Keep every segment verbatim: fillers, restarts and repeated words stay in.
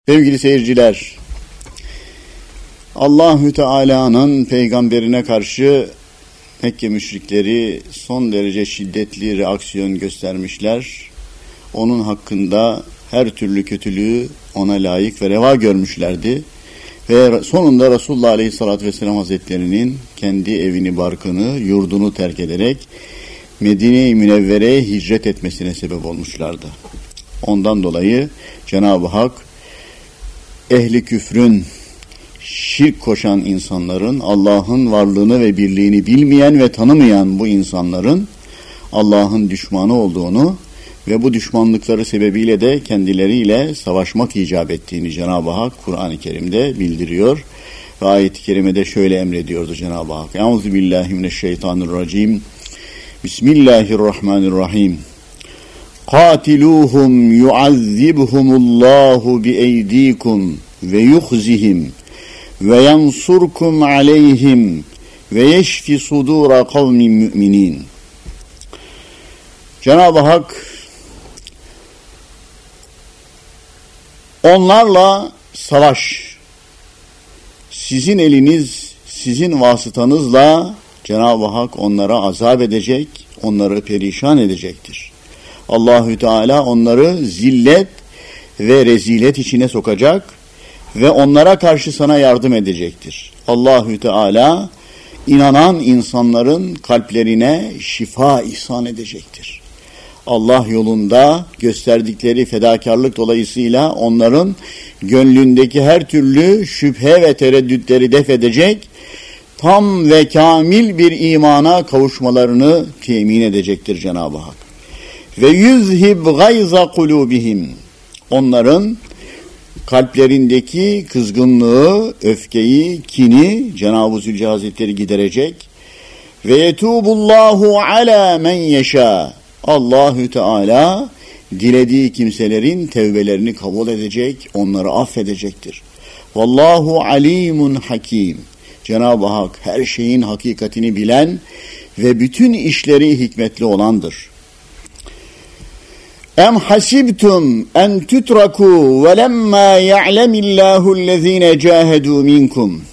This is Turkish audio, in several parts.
Sevgili seyirciler, Allahü Teala'nın peygamberine karşı Mekke müşrikleri son derece şiddetli reaksiyon göstermişler. Onun hakkında her türlü kötülüğü ona layık ve reva görmüşlerdi. Ve sonunda Resulullah Aleyhisselatü Vesselam Hazretleri'nin kendi evini, barkını, yurdunu terk ederek Medine-i Münevvere'ye hicret etmesine sebep olmuşlardı. Ondan dolayı Cenab-ı Hak ehli küfrün, şirk koşan insanların, Allah'ın varlığını ve birliğini bilmeyen ve tanımayan bu insanların Allah'ın düşmanı olduğunu ve bu düşmanlıkları sebebiyle de kendileriyle savaşmak icap ettiğini Cenab-ı Hak Kur'an-ı Kerim'de bildiriyor. Ve ayet-i kerimede şöyle emrediyordu Cenab-ı Hak. Euzubillahimineşşeytanirracim. Bismillahirrahmanirrahim. قَاتِلُوهُمْ يُعَذِّبْهُمُ اللّٰهُ بِاَيْد۪يكُمْ وَيُخْزِهِمْ وَيَنْصُرْكُمْ عَلَيْهِمْ وَيَشْفِ صُدُورَ قَوْمٍ مُؤْمِنِينَ. Cenab-ı Hak onlarla savaş, sizin eliniz, sizin vasıtanızla Cenab-ı Hak onlara azap edecek, onları perişan edecektir. Allahü Teala onları zillet ve rezilet içine sokacak ve onlara karşı sana yardım edecektir. Allahü Teala inanan insanların kalplerine şifa ihsan edecektir. Allah yolunda gösterdikleri fedakarlık dolayısıyla onların gönlündeki her türlü şüphe ve tereddütleri def edecek, tam ve kamil bir imana kavuşmalarını temin edecektir Cenab-ı Hak. Ve yüzhib gayza kulubihim, onların kalplerindeki kızgınlığı, öfkeyi, kini Cenab-ı Zülcelal Hazretleri giderecek. Ve yetubullahu ala men yeşâ, Allahü Teala dilediği kimselerin tevbelerini kabul edecek, onları affedecektir. Vallahu alimun hakim, Cenab-ı Hak her şeyin hakikatini bilen ve bütün işleri hikmetli olandır. Em hasibtum en tutraku ve lemma ya'lemillahü'llezine cahedu minkum.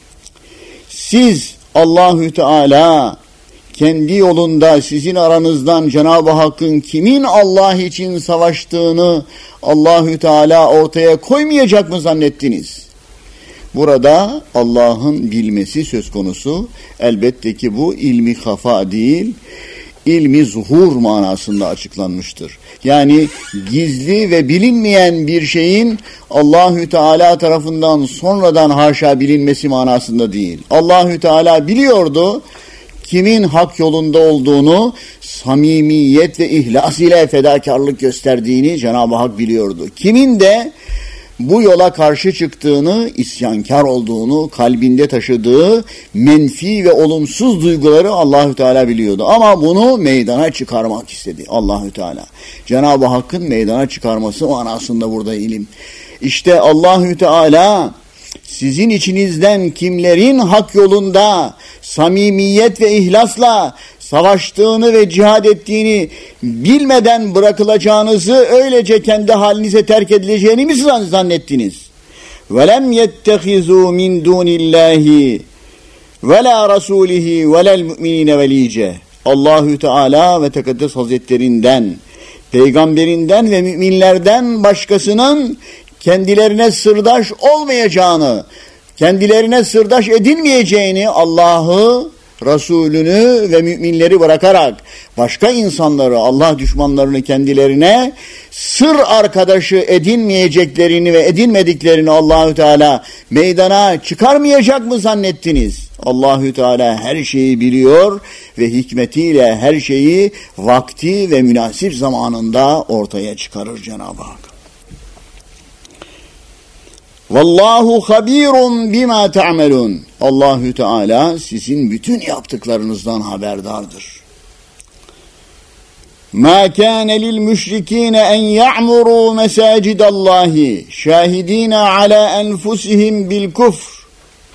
Siz Allahü Teala kendi yolunda sizin aranızdan Cenab-ı Hakk'ın kimin Allah için savaştığını Allahü Teala ortaya koymayacak mı zannettiniz? Burada Allah'ın bilmesi söz konusu. Elbette ki bu ilmi hafa değil, ilmi zuhur manasında açıklanmıştır. Yani gizli ve bilinmeyen bir şeyin Allahü Teala tarafından sonradan haşa bilinmesi manasında değil. Allahü Teala biliyordu kimin hak yolunda olduğunu, samimiyet ve ihlas ile fedakarlık gösterdiğini Cenab-ı Hak biliyordu. Kimin de bu yola karşı çıktığını, isyankar olduğunu, kalbinde taşıdığı menfi ve olumsuz duyguları Allahü Teala biliyordu. Ama bunu meydana çıkarmak istedi Allahü Teala. Cenab-ı Hakk'ın meydana çıkarması manasında burada ilim. İşte Allahü Teala sizin içinizden kimlerin hak yolunda samimiyet ve ihlasla savaştığını ve cihad ettiğini bilmeden bırakılacağınızı, öylece kendi halinize terk edileceğini mi zannettiniz? وَلَمْ يَتَّخِذُوا مِنْ دُونِ اللّٰهِ وَلَا رَسُولِهِ وَلَا الْمُؤْمِنِينَ وَلِيجَ. Allahü Teala ve Tekaddes Hazretlerinden, peygamberinden ve müminlerden başkasının kendilerine sırdaş olmayacağını, kendilerine sırdaş edilmeyeceğini, Allah'ı, Resulünü ve müminleri bırakarak başka insanları, Allah düşmanlarını kendilerine sır arkadaşı edinmeyeceklerini ve edinmediklerini Allahü Teala meydana çıkarmayacak mı zannettiniz? Allahü Teala her şeyi biliyor ve hikmetiyle her şeyi vakti ve münasip zamanında ortaya çıkarır Cenab-ı Hak. Vallahu habirun bima ta'melun. Allahü Teala sizin bütün yaptıklarınızdan haberdardır. Ma kana lil müşrikîne en ya'muru mesacidallahi şahidîne ala enfusihim bil kufr.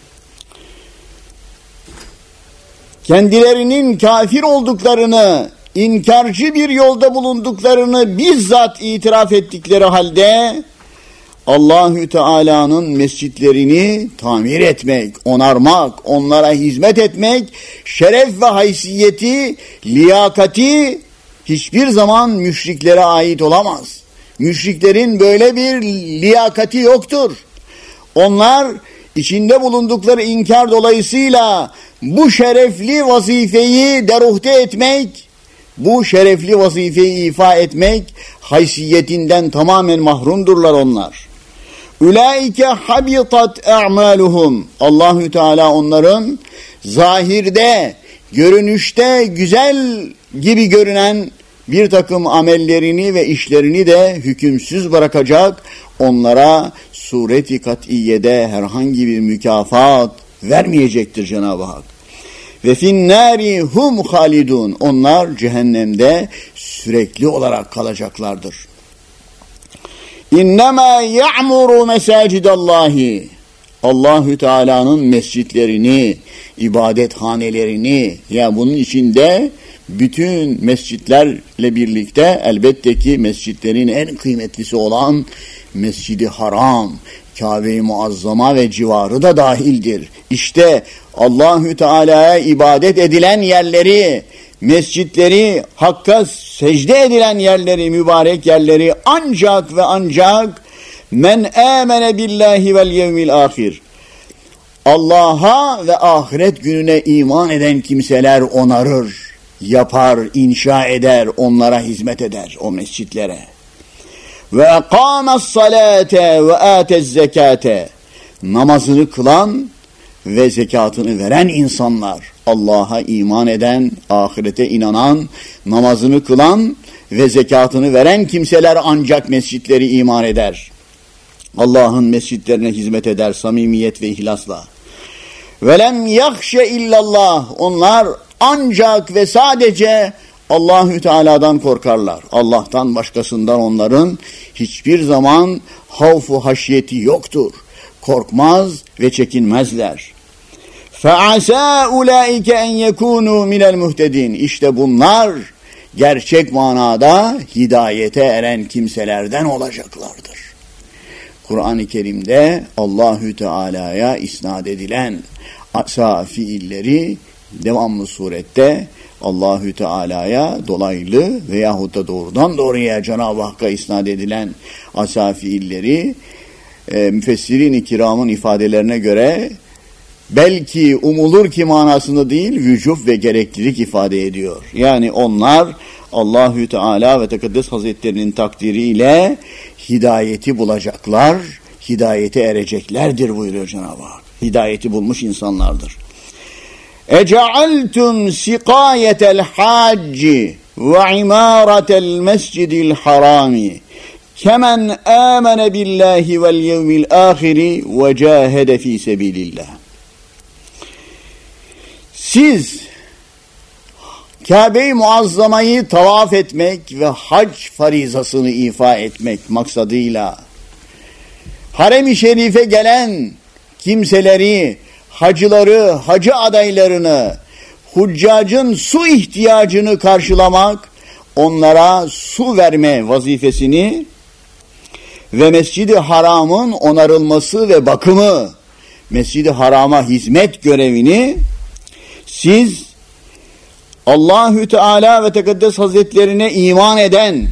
Kendilerinin kafir olduklarını, inkarcı bir yolda bulunduklarını bizzat itiraf ettikleri halde Allahü Teala'nın mescitlerini tamir etmek, onarmak, onlara hizmet etmek, şeref ve haysiyeti, liyakati hiçbir zaman müşriklere ait olamaz. Müşriklerin böyle bir liyakati yoktur. Onlar içinde bulundukları inkar dolayısıyla bu şerefli vazifeyi deruhte etmek, bu şerefli vazifeyi ifa etmek haysiyetinden tamamen mahrumdurlar onlar. Ulaike habitat a'maluhum. Allahü Teala onların zahirde, görünüşte güzel gibi görünen bir takım amellerini ve işlerini de hükümsüz bırakacak, onlara sureti kat'iyede herhangi bir mükafat vermeyecektir Cenab-ı Hak. Ve finnâri hum halidun. Onlar cehennemde sürekli olarak kalacaklardır. İnnemâ ya'muru mesacidallahi. Allahü Teala'nın mescitlerini, ibadethanelerini, ya bunun içinde bütün mescitlerle birlikte elbette ki mescitlerin en kıymetlisi olan Mescid-i Haram, Kabe-i Muazzama ve civarı da dahildir. İşte Allahü Teala'ya ibadet edilen yerleri, mescitleri, Hakk'a secde edilen yerleri, mübarek yerleri ancak ve ancak men amene billahi vel yevmil ahir. Allah'a ve ahiret gününe iman eden kimseler onarır, yapar, inşa eder, onlara hizmet eder o mescitlere. Ve ekâmes salâte ve âtez zekâte. Namazını kılan ve zekatını veren insanlar, Allah'a iman eden, ahirete inanan, namazını kılan ve zekatını veren kimseler ancak mescitleri iman eder. Allah'ın mescitlerine hizmet eder samimiyet ve ihlasla. Velem yahşe illallah. Onlar ancak ve sadece Allahü Teala'dan korkarlar. Allah'tan başkasından onların hiçbir zaman havfu haşyeti yoktur. Korkmaz ve çekinmezler. فَعَسَا اُولَٰئِكَ اَنْ يَكُونُوا مِنَ الْمُهْتَدِينَ. İşte bunlar gerçek manada hidayete eren kimselerden olacaklardır. Kur'an-ı Kerim'de Allahü Teala'ya isnat edilen asa fiilleri devamlı surette Allahü Teala'ya dolaylı veyahut da doğrudan doğruya Cenab-ı Hakk'a isnat edilen asa fiilleri e, müfessirin-i kiramın ifadelerine göre belki umulur ki manasında değil, vücub ve gereklilik ifade ediyor. Yani onlar Allahü Teala ve Tekaddes Hazretlerinin takdiriyle hidayeti bulacaklar, hidayete ereceklerdir buyuruyor Cenab-ı Hak. Hidayeti bulmuş insanlardır. Ece'altum sikayetel hacci ve imaretel mescidil harami kemen amene billahi vel yevmil ahiri ve cahede fi sebilillah. Siz Kabe-i Muazzama'yı tavaf etmek ve hac farizasını ifa etmek maksadıyla Harem-i Şerif'e gelen kimseleri, hacıları, hacı adaylarını, huccacın su ihtiyacını karşılamak, onlara su verme vazifesini ve Mescid-i Haram'ın onarılması ve bakımı, Mescid-i Haram'a hizmet görevini siz Allahü Teala ve Tekaddes Hazretlerine iman eden,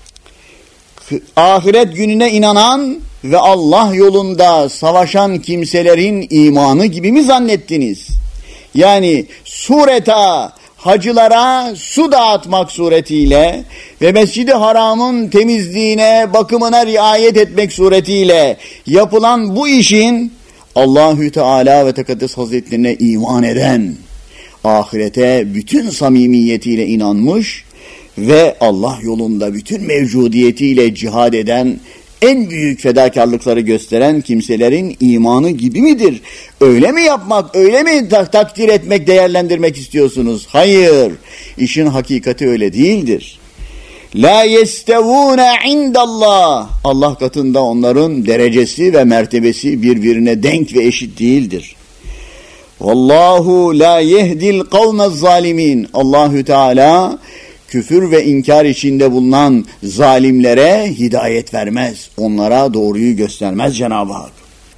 ahiret gününe inanan ve Allah yolunda savaşan kimselerin imanı gibi mi zannettiniz? Yani sureta, hacılara su dağıtmak suretiyle ve Mescid-i Haram'ın temizliğine, bakımına riayet etmek suretiyle yapılan bu işin Allahü Teala ve Tekaddes Hazretlerine iman eden, ahirete bütün samimiyetiyle inanmış ve Allah yolunda bütün mevcudiyetiyle cihad eden, en büyük fedakarlıkları gösteren kimselerin imanı gibi midir? Öyle mi yapmak, öyle mi tak- takdir etmek, değerlendirmek istiyorsunuz? Hayır, işin hakikati öyle değildir. La yestevûne indallah. Allah katında onların derecesi ve mertebesi birbirine denk ve eşit değildir. Vallahu la yehdil kavmez zalimin. Allahü Teala küfür ve inkar içinde bulunan zalimlere hidayet vermez. Onlara doğruyu göstermez Cenab-ı Hak.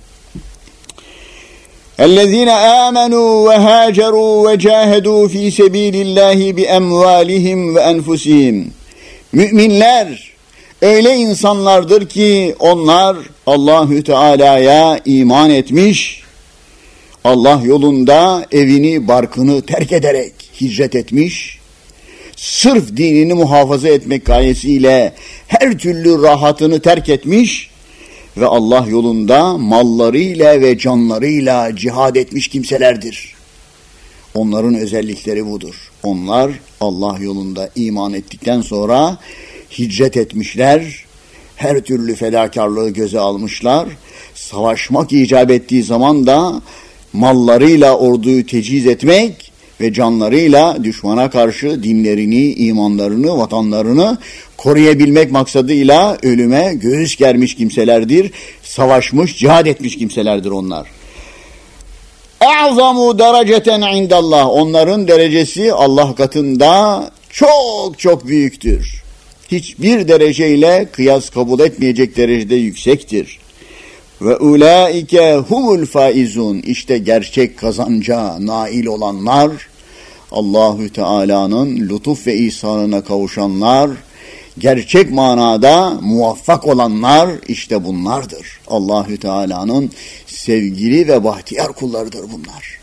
اَلَّذ۪ينَ آمَنُوا وَهَاجَرُوا وَجَاهَدُوا ف۪ي سَب۪يلِ اللّٰهِ بِاَمْوَالِهِمْ وَاَنْفُسِهِمْ. Müminler öyle insanlardır ki onlar Allahü Teala'ya iman etmiş, Allah yolunda evini, barkını terk ederek hicret etmiş, sırf dinini muhafaza etmek gayesiyle her türlü rahatını terk etmiş ve Allah yolunda mallarıyla ve canlarıyla cihad etmiş kimselerdir. Onların özellikleri budur. Onlar Allah yolunda iman ettikten sonra hicret etmişler, her türlü fedakarlığı göze almışlar, savaşmak icap ettiği zaman da mallarıyla orduyu teciz etmek ve canlarıyla düşmana karşı dinlerini, imanlarını, vatanlarını koruyabilmek maksadıyla ölüme göğüs germiş kimselerdir. Savaşmış, cihad etmiş kimselerdir onlar. اَعْظَمُ dereceten indallah. Onların derecesi Allah katında çok çok büyüktür. Hiçbir dereceyle kıyas kabul etmeyecek derecede yüksektir. Ve ulaike humul faizun. İşte gerçek kazanca nail olanlar, Allahü Teala'nın lütuf ve ihsanına kavuşanlar, gerçek manada muvaffak olanlar işte bunlardır. Allahü Teala'nın sevgili ve bahtiyar kullarıdır bunlar.